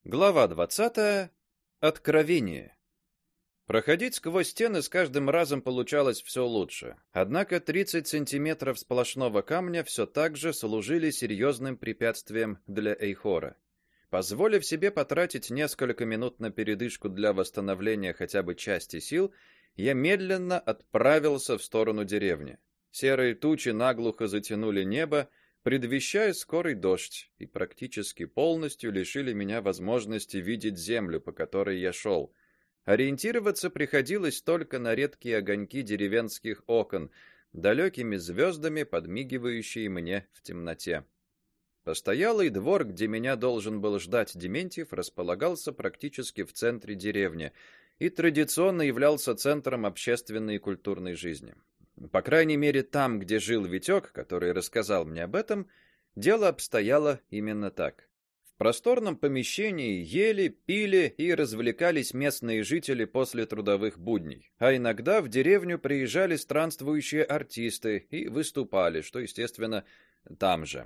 Глава 20. Откровение. Проходить сквозь стены с каждым разом получалось все лучше. Однако 30 сантиметров сплошного камня все так же служили серьезным препятствием для Эйхора. Позволив себе потратить несколько минут на передышку для восстановления хотя бы части сил, я медленно отправился в сторону деревни. Серые тучи наглухо затянули небо, предвещая скорый дождь, и практически полностью лишили меня возможности видеть землю, по которой я шел. Ориентироваться приходилось только на редкие огоньки деревенских окон, далекими звездами подмигивающие мне в темноте. Постоялый двор, где меня должен был ждать Дементьев, располагался практически в центре деревни и традиционно являлся центром общественной и культурной жизни. По крайней мере, там, где жил Витек, который рассказал мне об этом, дело обстояло именно так. В просторном помещении ели, пили и развлекались местные жители после трудовых будней, а иногда в деревню приезжали странствующие артисты и выступали, что, естественно, там же.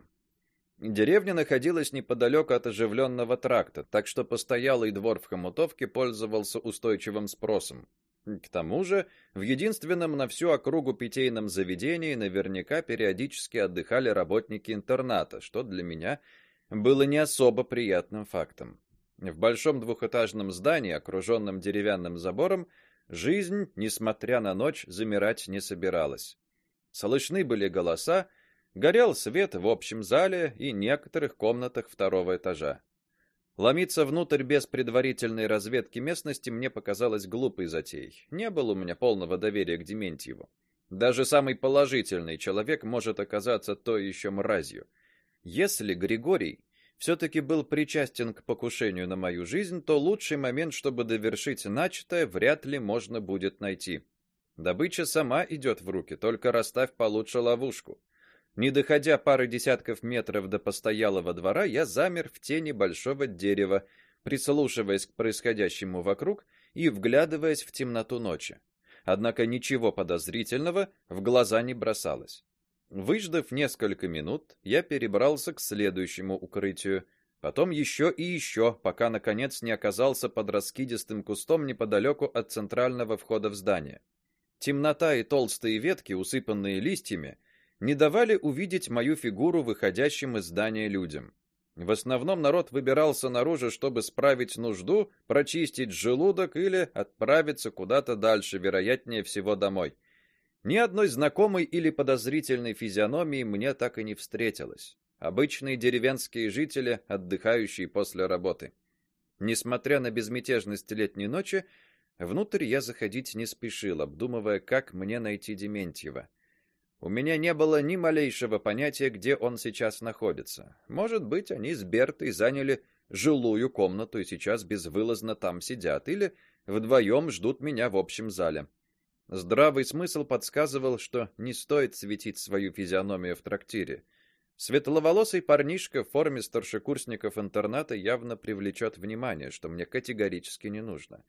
Деревня находилась неподалеку от оживленного тракта, так что постоялый двор в Хомутовке пользовался устойчивым спросом. К тому же, в единственном на всю округу питейном заведении наверняка периодически отдыхали работники интерната, что для меня было не особо приятным фактом. В большом двухэтажном здании, окруженном деревянным забором, жизнь, несмотря на ночь, замирать не собиралась. Слышны были голоса, горел свет в общем зале и некоторых комнатах второго этажа. Ломиться внутрь без предварительной разведки местности мне показалось глупой затеей. Не было у меня полного доверия к Дементьеву. Даже самый положительный человек может оказаться той еще мразью. Если Григорий все-таки был причастен к покушению на мою жизнь, то лучший момент, чтобы довершить начатое, вряд ли можно будет найти. Добыча сама идет в руки, только расставь получше ловушку. Не доходя пары десятков метров до постоялого двора, я замер в тени большого дерева, прислушиваясь к происходящему вокруг и вглядываясь в темноту ночи. Однако ничего подозрительного в глаза не бросалось. Выждав несколько минут, я перебрался к следующему укрытию, потом еще и еще, пока наконец не оказался под раскидистым кустом неподалеку от центрального входа в здание. Темнота и толстые ветки, усыпанные листьями, не давали увидеть мою фигуру выходящим из здания людям. В основном народ выбирался наружу, чтобы справить нужду, прочистить желудок или отправиться куда-то дальше, вероятнее всего домой. Ни одной знакомой или подозрительной физиономии мне так и не встретилось. Обычные деревенские жители, отдыхающие после работы. Несмотря на безмятежность летней ночи, внутрь я заходить не спешил, обдумывая, как мне найти Дементьева. У меня не было ни малейшего понятия, где он сейчас находится. Может быть, они с Бертой заняли жилую комнату и сейчас безвылазно там сидят, или вдвоем ждут меня в общем зале. Здравый смысл подсказывал, что не стоит светить свою физиономию в трактире. Светловолосый парнишка в форме старшекурсников интерната явно привлечет внимание, что мне категорически не нужно.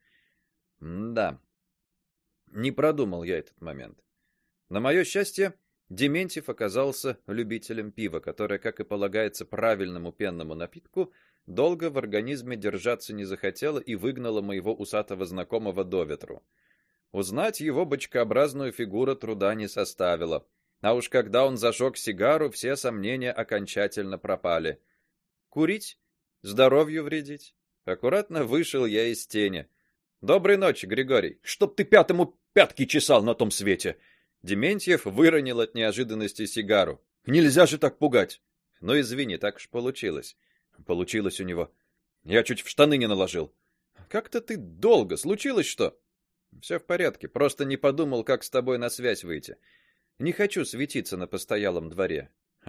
Да. Не продумал я этот момент. На мое счастье, Дементьев оказался любителем пива, которое, как и полагается правильному пенному напитку, долго в организме держаться не захотело и выгнало моего усатого знакомого до ветру. Узнать его бочкообразную фигуру труда не составило. А уж когда он зажег сигару, все сомнения окончательно пропали. Курить? Здоровью вредить? Аккуратно вышел я из тени. Доброй ночи, Григорий. Чтоб ты пятому пятки чесал на том свете. Дементьев выронил от неожиданности сигару. Нельзя же так пугать. Ну извини, так уж получилось. Получилось у него. Я чуть в штаны не наложил. Как-то ты долго, случилось что? Все в порядке, просто не подумал, как с тобой на связь выйти. Не хочу светиться на постоялом дворе.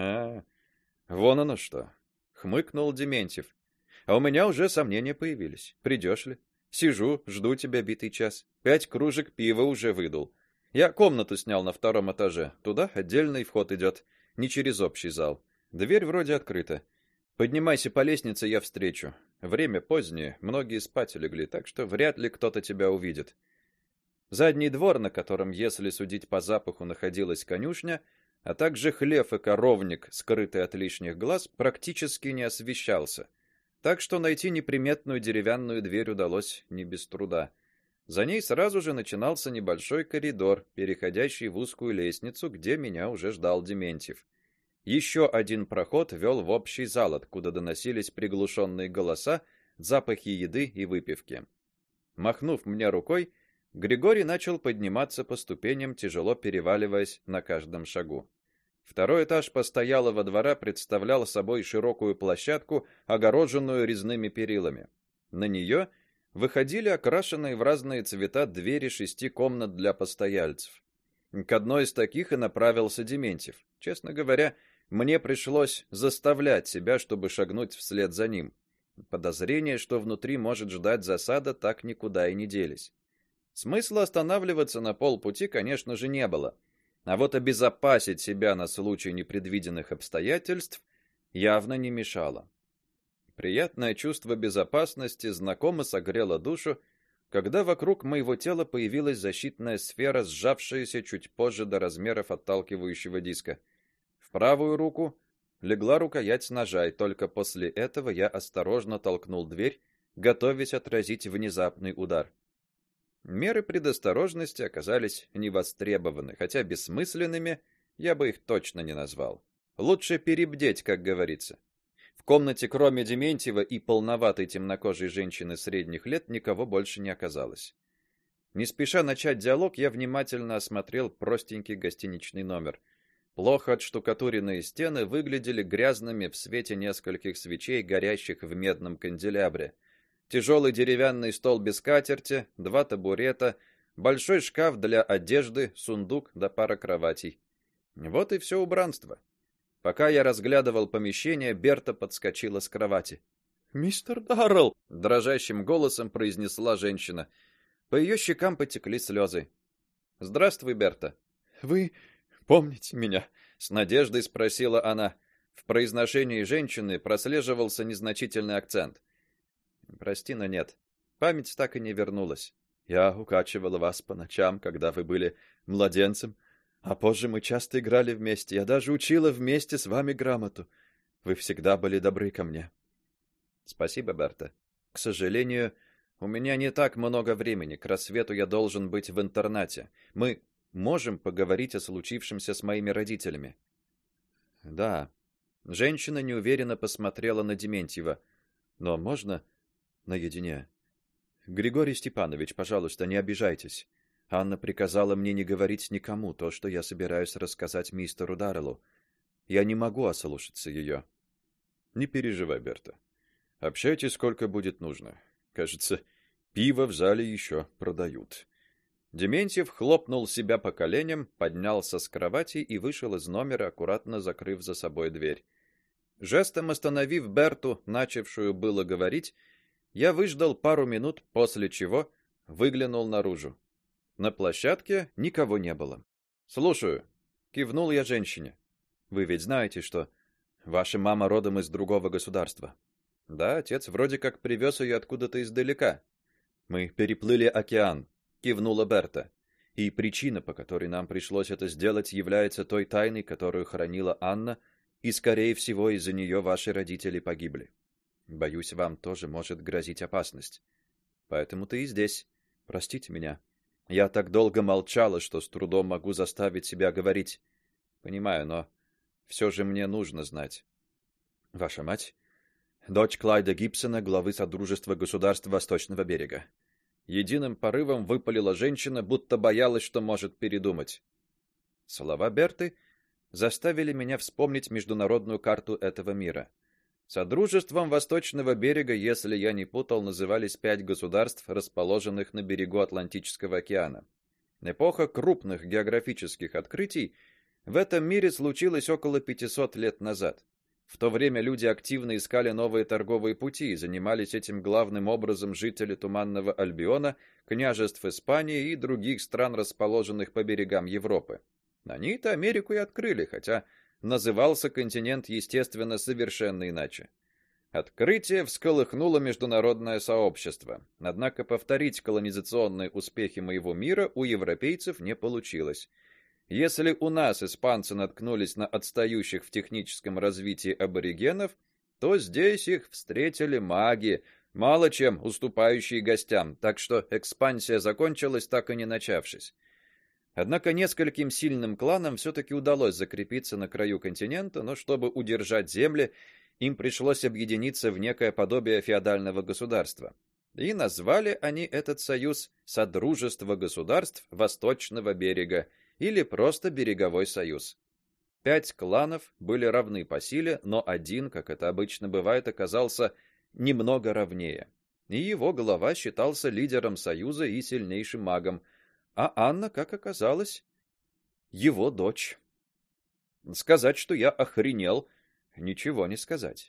Вон оно что, хмыкнул Дементьев. А у меня уже сомнения появились. Придешь ли? Сижу, жду тебя битый час. 5 кружек пива уже выдул. Я комнату снял на втором этаже. Туда отдельный вход идет, не через общий зал. Дверь вроде открыта. Поднимайся по лестнице, я встречу. Время позднее, многие спать легли, так что вряд ли кто-то тебя увидит. Задний двор, на котором, если судить по запаху, находилась конюшня, а также хлев и коровник, скрытый от лишних глаз, практически не освещался. так что найти неприметную деревянную дверь удалось не без труда. За ней сразу же начинался небольшой коридор, переходящий в узкую лестницу, где меня уже ждал Дементьев. Еще один проход вел в общий зал, откуда доносились приглушенные голоса, запахи еды и выпивки. Махнув мне рукой, Григорий начал подниматься по ступеням, тяжело переваливаясь на каждом шагу. Второй этаж постоялого двора представлял собой широкую площадку, огороженную резными перилами. На нее выходили окрашенные в разные цвета двери 6 комнат для постояльцев. К одной из таких и направился Дементьев. Честно говоря, мне пришлось заставлять себя, чтобы шагнуть вслед за ним. Подозрения, что внутри может ждать засада, так никуда и не делись. Смысла останавливаться на полпути, конечно же, не было. А вот обезопасить себя на случай непредвиденных обстоятельств явно не мешало. Приятное чувство безопасности знакомо согрело душу, когда вокруг моего тела появилась защитная сфера, сжавшаяся чуть позже до размеров отталкивающего диска. В правую руку легла рукоять ножа, и только после этого я осторожно толкнул дверь, готовясь отразить внезапный удар. Меры предосторожности оказались невостребованы, хотя бессмысленными я бы их точно не назвал. Лучше перебдеть, как говорится. В комнате, кроме Дементьева и полноватой темнокожей женщины средних лет, никого больше не оказалось. Не спеша начать диалог, я внимательно осмотрел простенький гостиничный номер. Плохо отштукатуренные стены выглядели грязными в свете нескольких свечей, горящих в медном канделябре. Тяжелый деревянный стол без скатерти, 2 табурета, большой шкаф для одежды, сундук да пара кроватей. Вот и все убранство. Пока я разглядывал помещение, Берта подскочила с кровати. "Мистер Даррелл", дрожащим голосом произнесла женщина. По ее щекам потекли слезы. "Здравствуй, Берта. Вы помните меня?" с надеждой спросила она. В произношении женщины прослеживался незначительный акцент. "Прости, но нет. Память так и не вернулась. Я укачивала вас по ночам, когда вы были младенцем, а позже мы часто играли вместе. Я даже учила вместе с вами грамоту. Вы всегда были добры ко мне". "Спасибо, Берта. К сожалению, у меня не так много времени. К рассвету я должен быть в интернате. Мы можем поговорить о случившемся с моими родителями?" "Да." Женщина неуверенно посмотрела на Дементьева. "Но можно наедине? Григорий Степанович, пожалуйста, не обижайтесь. Анна приказала мне не говорить никому то, что я собираюсь рассказать мистеру Дарреллу. Я не могу ослушаться ее». "Не переживай, Берта. Общайтесь сколько будет нужно. Кажется, пиво в зале еще продают". Дементьев хлопнул себя по коленям, поднялся с кровати и вышел из номера, аккуратно закрыв за собой дверь. Жестом остановив Берту, начавшую было говорить, я выждал пару минут, после чего выглянул наружу. На площадке никого не было. "Слушаю", кивнул я женщине. "Вы ведь знаете, что ваша мама родом из другого государства?" "Да, отец вроде как привез ее откуда-то издалека". "Мы переплыли океан", кивнула Берта. "И причина, по которой нам пришлось это сделать, является той тайной, которую хранила Анна, и скорее всего, из-за нее ваши родители погибли. Боюсь, вам тоже может грозить опасность. Поэтому ты и здесь. Простите меня. Я так долго молчала, что с трудом могу заставить себя говорить. Понимаю, но все же мне нужно знать. Ваша мать — дочь Клайда Гибсона, главы Содружества государств Восточного берега". Единым порывом выпалила женщина, будто боялась, что может передумать. Слова Берты заставили меня вспомнить международную карту этого мира. Содружеством Восточного берега, если я не путал, назывались 5 государств, расположенных на берегу Атлантического океана. Эпоха крупных географических открытий в этом мире случилась около 500 лет назад. В то время люди активно искали новые торговые пути, и занимались этим главным образом жители Туманного Альбиона, княжеств Испании и других стран, расположенных по берегам Европы. Они-то Америку и открыли, хотя назывался континент, естественно, совершенно иначе. Открытие всколыхнуло международное сообщество. Однако повторить колонизационные успехи моего мира у европейцев не получилось. Если у нас испанцы наткнулись на отстающих в техническом развитии аборигенов, то здесь их встретили маги, мало чем уступающие гостям, так что экспансия закончилась, так и не начавшись. Однако нескольким сильным кланам все таки удалось закрепиться на краю континента, но чтобы удержать земли, им пришлось объединиться в некое подобие феодального государства. И назвали они этот союз Содружество государств Восточного берега или просто Береговой союз. 5 кланов были равны по силе, но один, как это обычно бывает, оказался немного равнее. И его глава считался лидером союза и сильнейшим магом, а Анна, как оказалось, его дочь. Сказать, что я охренел, ничего не сказать.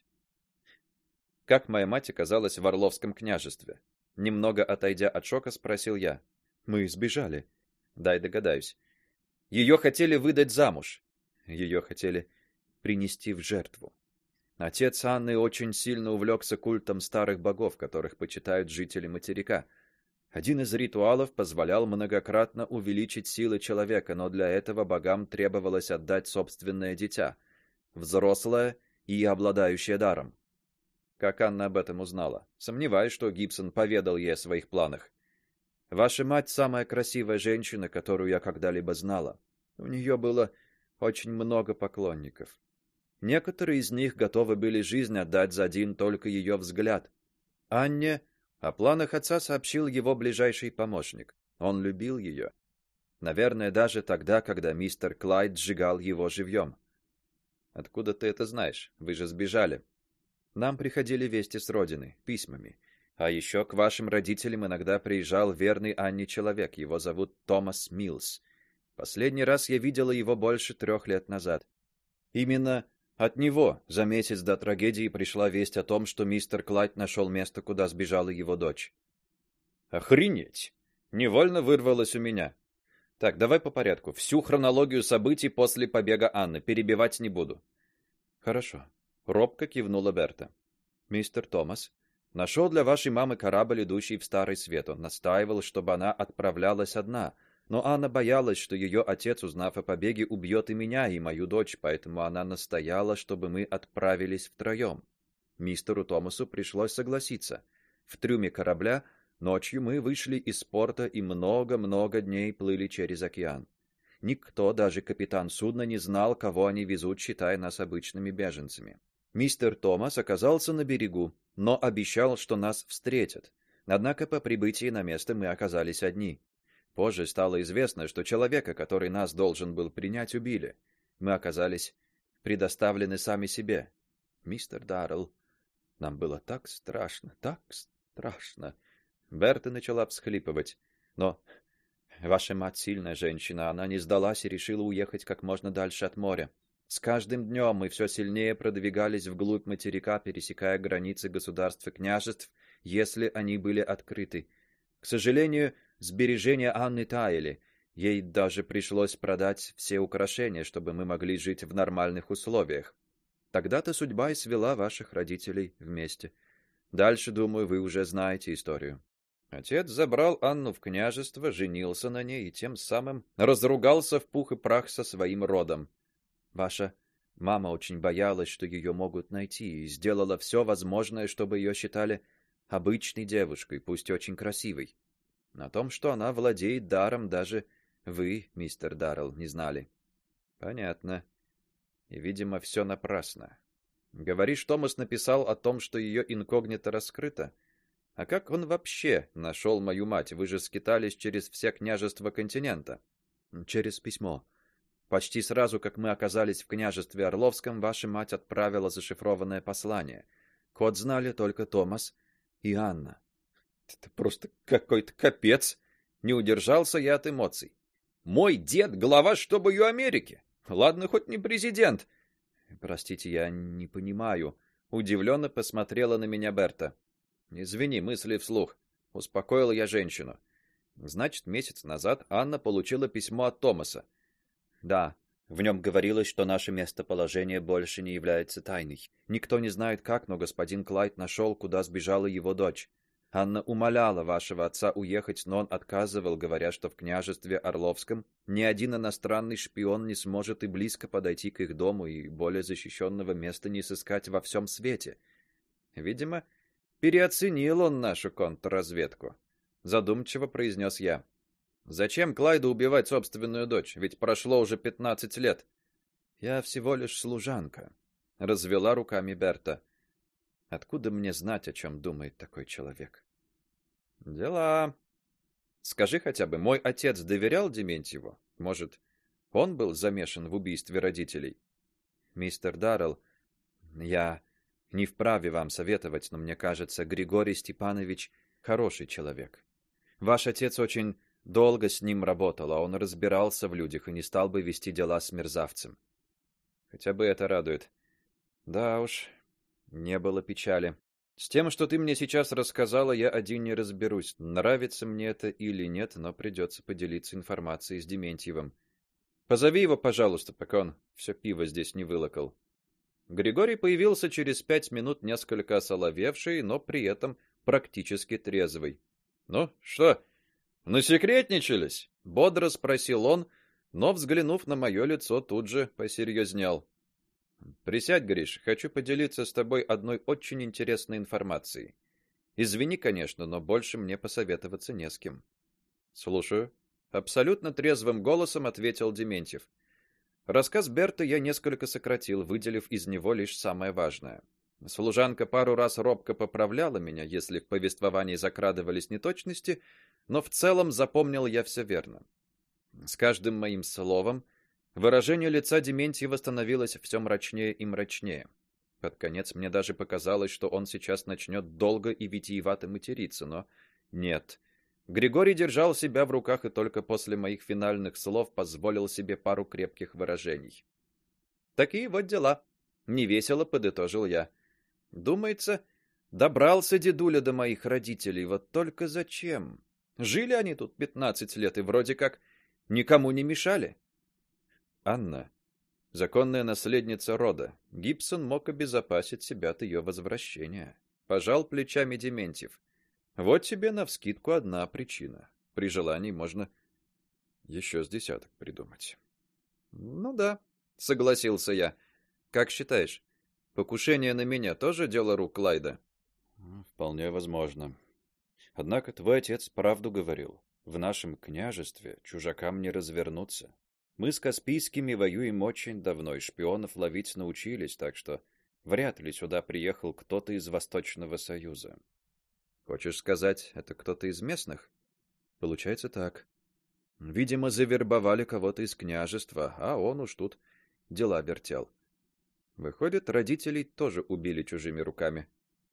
Как моя мать оказалась в Орловском княжестве? Немного отойдя от шока, спросил я. Мы сбежали. Дай догадаюсь. Ее хотели выдать замуж. Ее хотели принести в жертву. Отец Анны очень сильно увлекся культом старых богов, которых почитают жители материка. Один из ритуалов позволял многократно увеличить силы человека, но для этого богам требовалось отдать собственное дитя, взрослое и обладающее даром. Как Анна об этом узнала? Сомневаюсь, что Гибсон поведал ей о своих планах. Ваша мать самая красивая женщина, которую я когда-либо знала. У нее было очень много поклонников. Некоторые из них готовы были жизнь отдать за один только ее взгляд. Анне о планах отца сообщил его ближайший помощник. Он любил ее. Наверное, даже тогда, когда мистер Клайд сжигал его живьем. Откуда ты это знаешь? Вы же сбежали. Нам приходили вести с родины, письмами. А еще к вашим родителям иногда приезжал верный Анне человек. Его зовут Томас Милс. Последний раз я видела его больше 3 лет назад. Именно от него за месяц до трагедии пришла весть о том, что мистер Клайд нашел место, куда сбежала его дочь. Охренеть! Невольно вырвалось у меня. Так, давай по порядку. Всю хронологию событий после побега Анны перебивать не буду. Хорошо. Робко кивнула Берта. Мистер Томас нашел для вашей мамы корабль, идущий в Старый Свет. Он настаивал, чтобы она отправлялась одна. Но Анна боялась, что ее отец, узнав о побеге, убьет и меня, и мою дочь, поэтому она настояла, чтобы мы отправились втроем. Мистеру Томасу пришлось согласиться. В трюме корабля ночью мы вышли из порта и много-много дней плыли через океан. Никто, даже капитан судна, не знал, кого они везут, считая нас обычными беженцами. Мистер Томас оказался на берегу, но обещал, что нас встретят. Однако по прибытии на место мы оказались одни. Позже стало известно, что человека, который нас должен был принять, убили. Мы оказались предоставлены сами себе. Мистер Даррелл, нам было так страшно, так страшно. Берта начала всхлипывать. Но ваша мать сильная женщина, она не сдалась и решила уехать как можно дальше от моря. С каждым днем мы все сильнее продвигались вглубь материка, пересекая границы государств и княжеств, если они были открыты. К сожалению, сбережения Анны таяли. Ей даже пришлось продать все украшения, чтобы мы могли жить в нормальных условиях. Тогда-то судьба и свела ваших родителей вместе. Дальше, думаю, вы уже знаете историю. Отец забрал Анну в княжество, женился на ней и тем самым разругался в пух и прах со своим родом. Ваша мама очень боялась, что ее могут найти, и сделала все возможное, чтобы ее считали обычной девушкой, пусть очень красивой. На том, что она владеет даром, даже вы, мистер Даррелл, не знали. Понятно. И, видимо, все напрасно. Говоришь, Томас написал о том, что ее инкогнито раскрыто? А как он вообще нашел мою мать? Вы же скитались через все княжества континента. Через письмо. Почти сразу, как мы оказались в княжестве Орловском, ваша мать отправила зашифрованное послание. Код знали только Томас и Анна. Это просто какой-то капец. Не удержался я от эмоций. Мой дед глава штаба Америки. Ладно, хоть не президент. Простите, я не понимаю. Удивленно посмотрела на меня Берта. Извини, мысли вслух. Успокоила я женщину. Значит, месяц назад Анна получила письмо от Томаса. Да, в нем говорилось, что наше местоположение больше не является тайной. Никто не знает как, но господин Клайд нашел, куда сбежала его дочь. Анна умоляла вашего отца уехать, но он отказывал, говоря, что в княжестве Орловском ни один иностранный шпион не сможет и близко подойти к их дому, и более защищенного места не сыскать во всем свете. Видимо, переоценил он нашу контрразведку, задумчиво произнес я. Зачем Клайду убивать собственную дочь? Ведь прошло уже 15 лет. Я всего лишь служанка, развела руками Берта. Откуда мне знать, о чем думает такой человек? Дела. Скажи хотя бы, мой отец доверял Дементьеву? Может, он был замешан в убийстве родителей? Мистер Даррелл, я не вправе вам советовать, но мне кажется, Григорий Степанович хороший человек. Ваш отец очень долго с ним работал, а он разбирался в людях и не стал бы вести дела с мерзавцем. Хотя бы это радует. Да уж, не было печали. С тем, что ты мне сейчас рассказала, я один не разберусь, нравится мне это или нет, но придется поделиться информацией с Дементьевым. Позови его, пожалуйста, пока он все пиво здесь не вылокал. Григорий появился через 5 минут, несколько осоловевший, но при этом практически трезвый. Ну, что, насекретничались? Бодро спросил он, но, взглянув на мое лицо, тут же посерьезнел. Присядь, Гриш, хочу поделиться с тобой одной очень интересной информацией. Извини, конечно, но больше мне посоветоваться не с кем. Слушаю, абсолютно трезвым голосом ответил Дементьев. Рассказ Берта я несколько сократил, выделив из него лишь самое важное. Служанка пару раз робко поправляла меня, если в повествовании закрадывались неточности, но в целом запомнил я все верно. С каждым моим словом выражение лица Дементьева становилось все мрачнее и мрачнее. Под конец мне даже показалось, что он сейчас начнет долго и витиевато материться, но нет. Григорий держал себя в руках и только после моих финальных слов позволил себе пару крепких выражений. Такие вот дела, невесело подытожил я. Думается, добрался дедуля до моих родителей, вот только зачем? Жили они тут 15 лет и вроде как никому не мешали. Анна, законная наследница рода. Гибсон мог обезопасить себя от ее возвращения. Пожал плечами Дементьев. Вот тебе навскидку одна причина. При желании можно еще с десяток придумать. Ну да, согласился я. Как считаешь, покушение на меня тоже дело рук Клайда? Вполне возможно. Однако твой отец правду говорил. В нашем княжестве чужакам не развернуться. Мы с Каспийскими воюем очень давно, и шпионов ловить научились, так что вряд ли сюда приехал кто-то из Восточного Союза. Хочешь сказать, это кто-то из местных? Получается так. Видимо, завербовали кого-то из княжества, а он уж тут дела вертел. Выходит, родителей тоже убили чужими руками.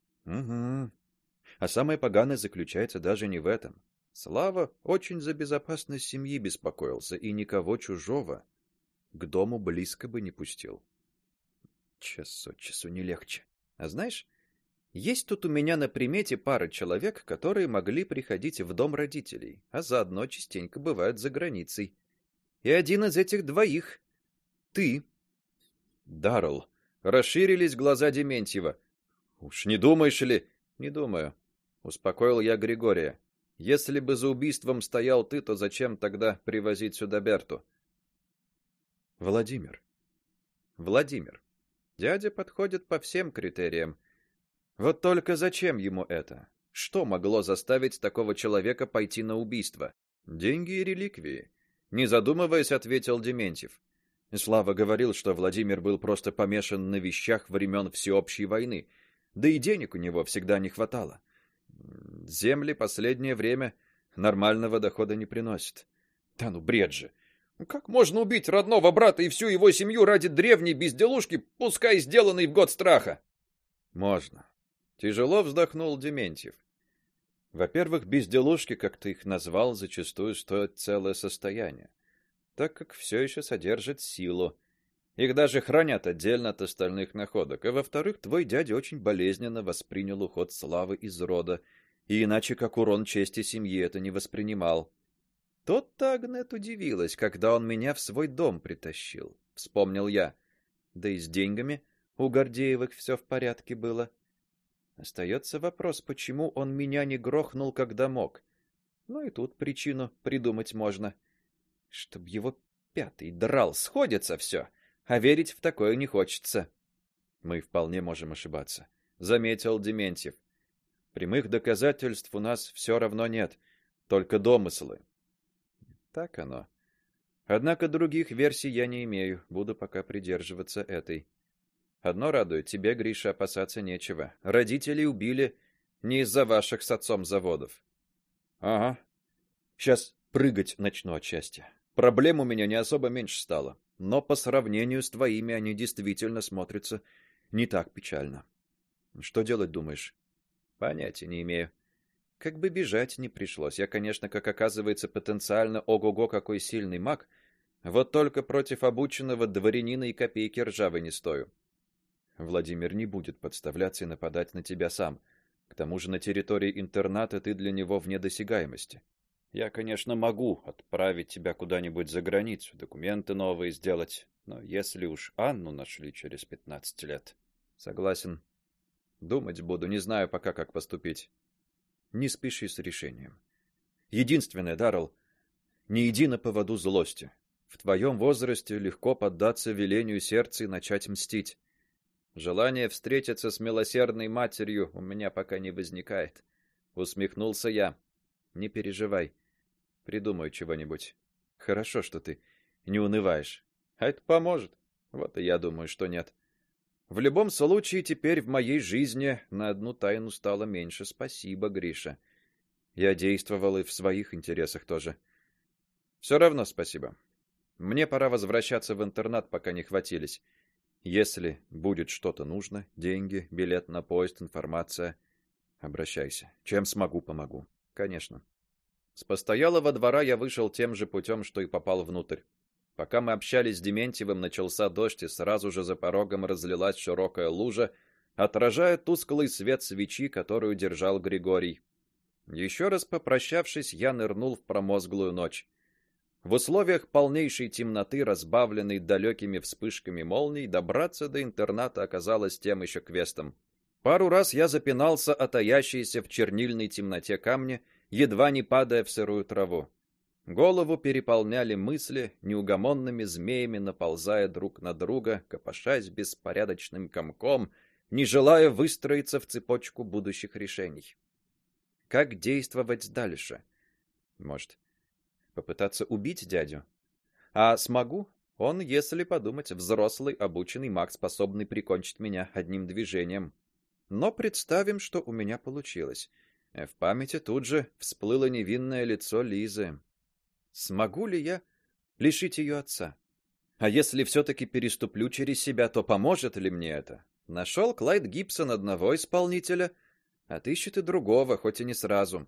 Угу. А самое поганое заключается даже не в этом. Слава очень за безопасность семьи беспокоился и никого чужого к дому близко бы не пустил. Час от часу не легче. А знаешь, есть тут у меня на примете пара человек, которые могли приходить в дом родителей, а заодно частенько бывают за границей. И один из этих двоих — ты. Даррелл. Расширились глаза Дементьева. Уж не думаешь ли? Не думаю. Успокоил я Григория. Если бы за убийством стоял ты, то зачем тогда привозить сюда Берту? Владимир. Дядя подходит по всем критериям. Вот только зачем ему это? Что могло заставить такого человека пойти на убийство? Деньги и реликвии, не задумываясь, ответил Дементьев. Слава говорил, что Владимир был просто помешан на вещах времен всеобщей войны, да и денег у него всегда не хватало. Земли последнее время нормального дохода не приносят. Да ну бред же. Как можно убить родного брата и всю его семью ради древней безделушки, пускай сделанной в год страха? Можно. Тяжело вздохнул Дементьев. Во-первых, безделушки, как ты их назвал, зачастую стоят целое состояние, так как все еще содержат силу. Их даже хранят отдельно от остальных находок. А во-вторых, твой дядя очень болезненно воспринял уход Славы из рода, и иначе как урон чести семьи это не воспринимал. Тот-то Агнет удивилась, когда он меня в свой дом притащил, вспомнил я. Да и с деньгами у Гордеевых все в порядке было. Остается вопрос, почему он меня не грохнул, когда мог. Ну и тут причину придумать можно. Чтоб его пятый драл, сходится все, а верить в такое не хочется. Мы вполне можем ошибаться, заметил Дементьев. Прямых доказательств у нас все равно нет, только домыслы. Так оно. Однако других версий я не имею, буду пока придерживаться этой. Одно радует, тебе, Гриша, опасаться нечего. Родителей убили не из-за ваших с отцом заводов. Ага. Сейчас прыгать начну от счастья. Проблем у меня не особо меньше стало, но по сравнению с твоими они действительно смотрятся не так печально. Что делать, думаешь? Понятия не имею. Как бы бежать не пришлось. Я, конечно, как оказывается, потенциально ого-го какой сильный маг, вот только против обученного дворянина и копейки ржавой не стою. Владимир не будет подставляться и нападать на тебя сам. К тому же на территории интерната ты для него вне досягаемости. Я, конечно, могу отправить тебя куда-нибудь за границу, документы новые сделать, но если уж Анну нашли через 15 лет. Согласен. Думать буду, не знаю пока, как поступить. Не спеши с решением. Единственное, Даррелл, не иди на поводу злости. В твоем возрасте легко поддаться велению сердца и начать мстить. Желание встретиться с милосердной матерью у меня пока не возникает, усмехнулся я. Не переживай. Придумаю чего-нибудь. Хорошо, что ты не унываешь. А это поможет. Вот и я думаю, что нет. В любом случае, теперь в моей жизни на одну тайну стало меньше. Спасибо, Гриша. Я действовал и в своих интересах тоже. Все равно спасибо. Мне пора возвращаться в интернат, пока не хватились. Если будет что-то нужно, деньги, билет на поезд, информация, обращайся. Чем смогу, помогу. Конечно. С постоялого двора я вышел тем же путем, что и попал внутрь. Пока мы общались с Дементьевым, начался дождь, и сразу же за порогом разлилась широкая лужа, отражая тусклый свет свечи, которую держал Григорий. Еще раз попрощавшись, я нырнул в промозглую ночь. В условиях полнейшей темноты, разбавленной далекими вспышками молний, добраться до интерната оказалось тем еще квестом. Пару раз я запинался о таящиеся в чернильной темноте камни, едва не падая в сырую траву. Голову переполняли мысли, неугомонными змеями наползая друг на друга, копошась беспорядочным комком, не желая выстроиться в цепочку будущих решений. Как действовать дальше? Может, попытаться убить дядю? А смогу? Он, если подумать, взрослый, обученный маг, способный прикончить меня одним движением. Но представим, что у меня получилось. В памяти тут же всплыло невинное лицо Лизы. Смогу ли я лишить ее отца? А если все-таки переступлю через себя, то поможет ли мне это? Нашел Клайд Гибсон одного исполнителя, отыщет и другого, хоть и не сразу.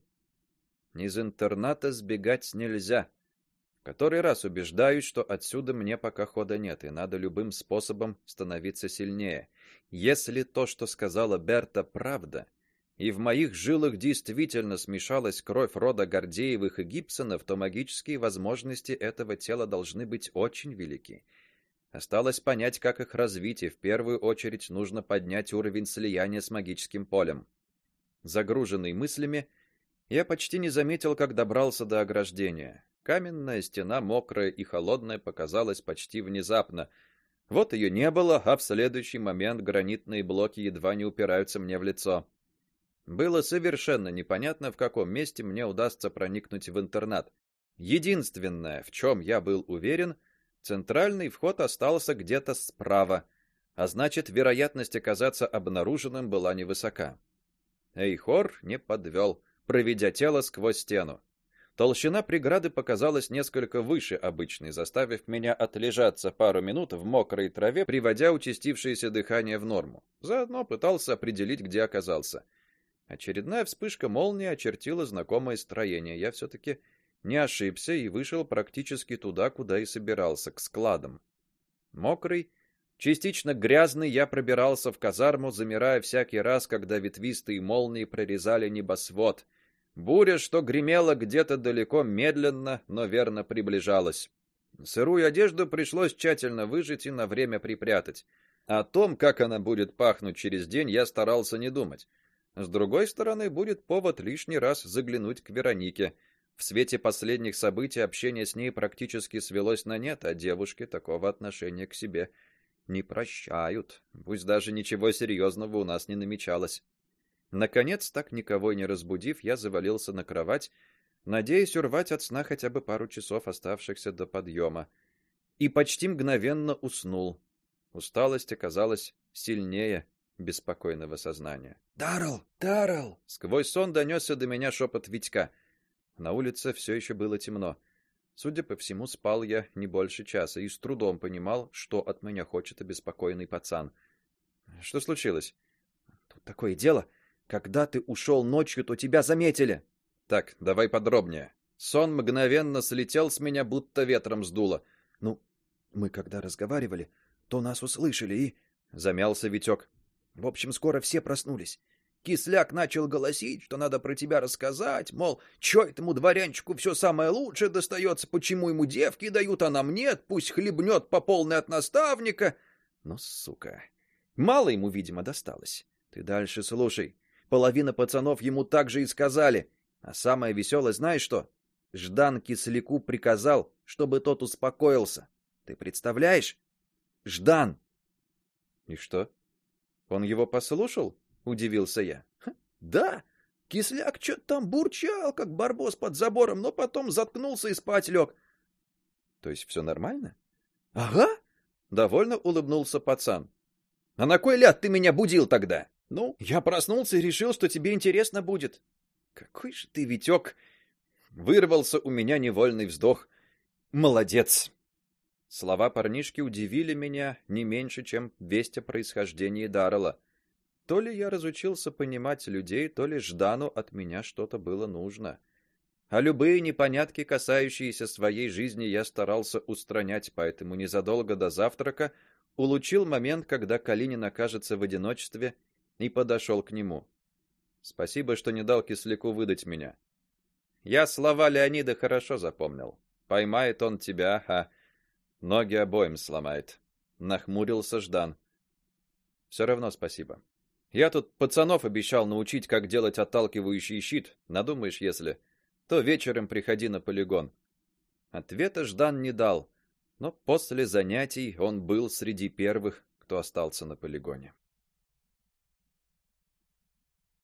Из интерната сбегать нельзя. В который раз убеждаюсь, что отсюда мне пока хода нет, и надо любым способом становиться сильнее. Если то, что сказала Берта, правда, и в моих жилах действительно смешалась кровь рода Гордеевых и Гибсонов, то магические возможности этого тела должны быть очень велики. Осталось понять, как их развить, и в первую очередь нужно поднять уровень слияния с магическим полем. Загруженный мыслями, я почти не заметил, как добрался до ограждения. Каменная стена, мокрая и холодная, показалась почти внезапно. Вот ее не было, а в следующий момент гранитные блоки едва не упираются мне в лицо. Было совершенно непонятно, в каком месте мне удастся проникнуть в интернат. Единственное, в чем я был уверен, центральный вход остался где-то справа, а значит, вероятность оказаться обнаруженным была невысока. Эйхор не подвел, проведя тело сквозь стену. Толщина преграды показалась несколько выше обычной, заставив меня отлежаться пару минут в мокрой траве, приводя участившееся дыхание в норму. Заодно пытался определить, где оказался. Очередная вспышка молнии очертила знакомое строение. Я все-таки не ошибся и вышел практически туда, куда и собирался, к складам. Мокрый, частично грязный, я пробирался в казарму, замирая всякий раз, когда ветвистые молнии прорезали небосвод. Буря, что гремела где-то далеко, медленно, но верно приближалась. Сырую одежду пришлось тщательно выжать и на время припрятать. О том, как она будет пахнуть через день, я старался не думать. С другой стороны, будет повод лишний раз заглянуть к Веронике. В свете последних событий общение с ней практически свелось на нет, а девушки такого отношения к себе не прощают. Пусть даже ничего серьезного у нас не намечалось. Наконец, так никого и не разбудив, я завалился на кровать, надеясь урвать от сна хотя бы пару часов, оставшихся до подъема, и почти мгновенно уснул. Усталость оказалась сильнее беспокойного сознания. Даррелл! Сквозь сон донесся до меня шепот Витька. На улице все еще было темно. Судя по всему, спал я не больше часа и с трудом понимал, что от меня хочет обеспокоенный пацан. Что случилось? Тут такое дело, когда ты ушел ночью, то тебя заметили. Так, давай подробнее. Сон мгновенно слетел с меня, будто ветром сдуло. Ну, мы когда разговаривали, то нас услышали и замялся Витек. В общем, скоро все проснулись. Кисляк начал голосить, что надо про тебя рассказать, мол, чё этому дворянчику все самое лучшее достается, почему ему девки дают, а нам нет, пусть хлебнет по полной от наставника. Но, сука, мало ему, видимо, досталось. Ты дальше слушай. Половина пацанов ему так же и сказали. А самое веселое, знаешь что? Ждан Кисляку приказал, чтобы тот успокоился. Ты представляешь? Ждан. И что? Он его послушал? Удивился я. Да, Кисляк что-то там бурчал, как барбос под забором, но потом заткнулся и спать лег. То есть все нормально? Ага, довольно улыбнулся пацан. А на кой ляд ты меня будил тогда? Ну, я проснулся и решил, что тебе интересно будет. Какой же ты, Витек! Вырвался у меня невольный вздох. Молодец. Слова парнишки удивили меня не меньше, чем весть о происхождении Даррелла. То ли я разучился понимать людей, то ли Ждану от меня что-то было нужно. А любые непонятки, касающиеся своей жизни, я старался устранять, поэтому незадолго до завтрака улучил момент, когда Калинин окажется в одиночестве, и подошел к нему. Спасибо, что не дал Кисляку выдать меня. Я слова Леонида хорошо запомнил. Поймает он тебя, ноги обоим сломает. Нахмурился Ждан. Все равно спасибо. Я тут пацанов обещал научить, как делать отталкивающий щит. Надумаешь, если, то вечером приходи на полигон. Ответа Ждан не дал, но после занятий он был среди первых, кто остался на полигоне.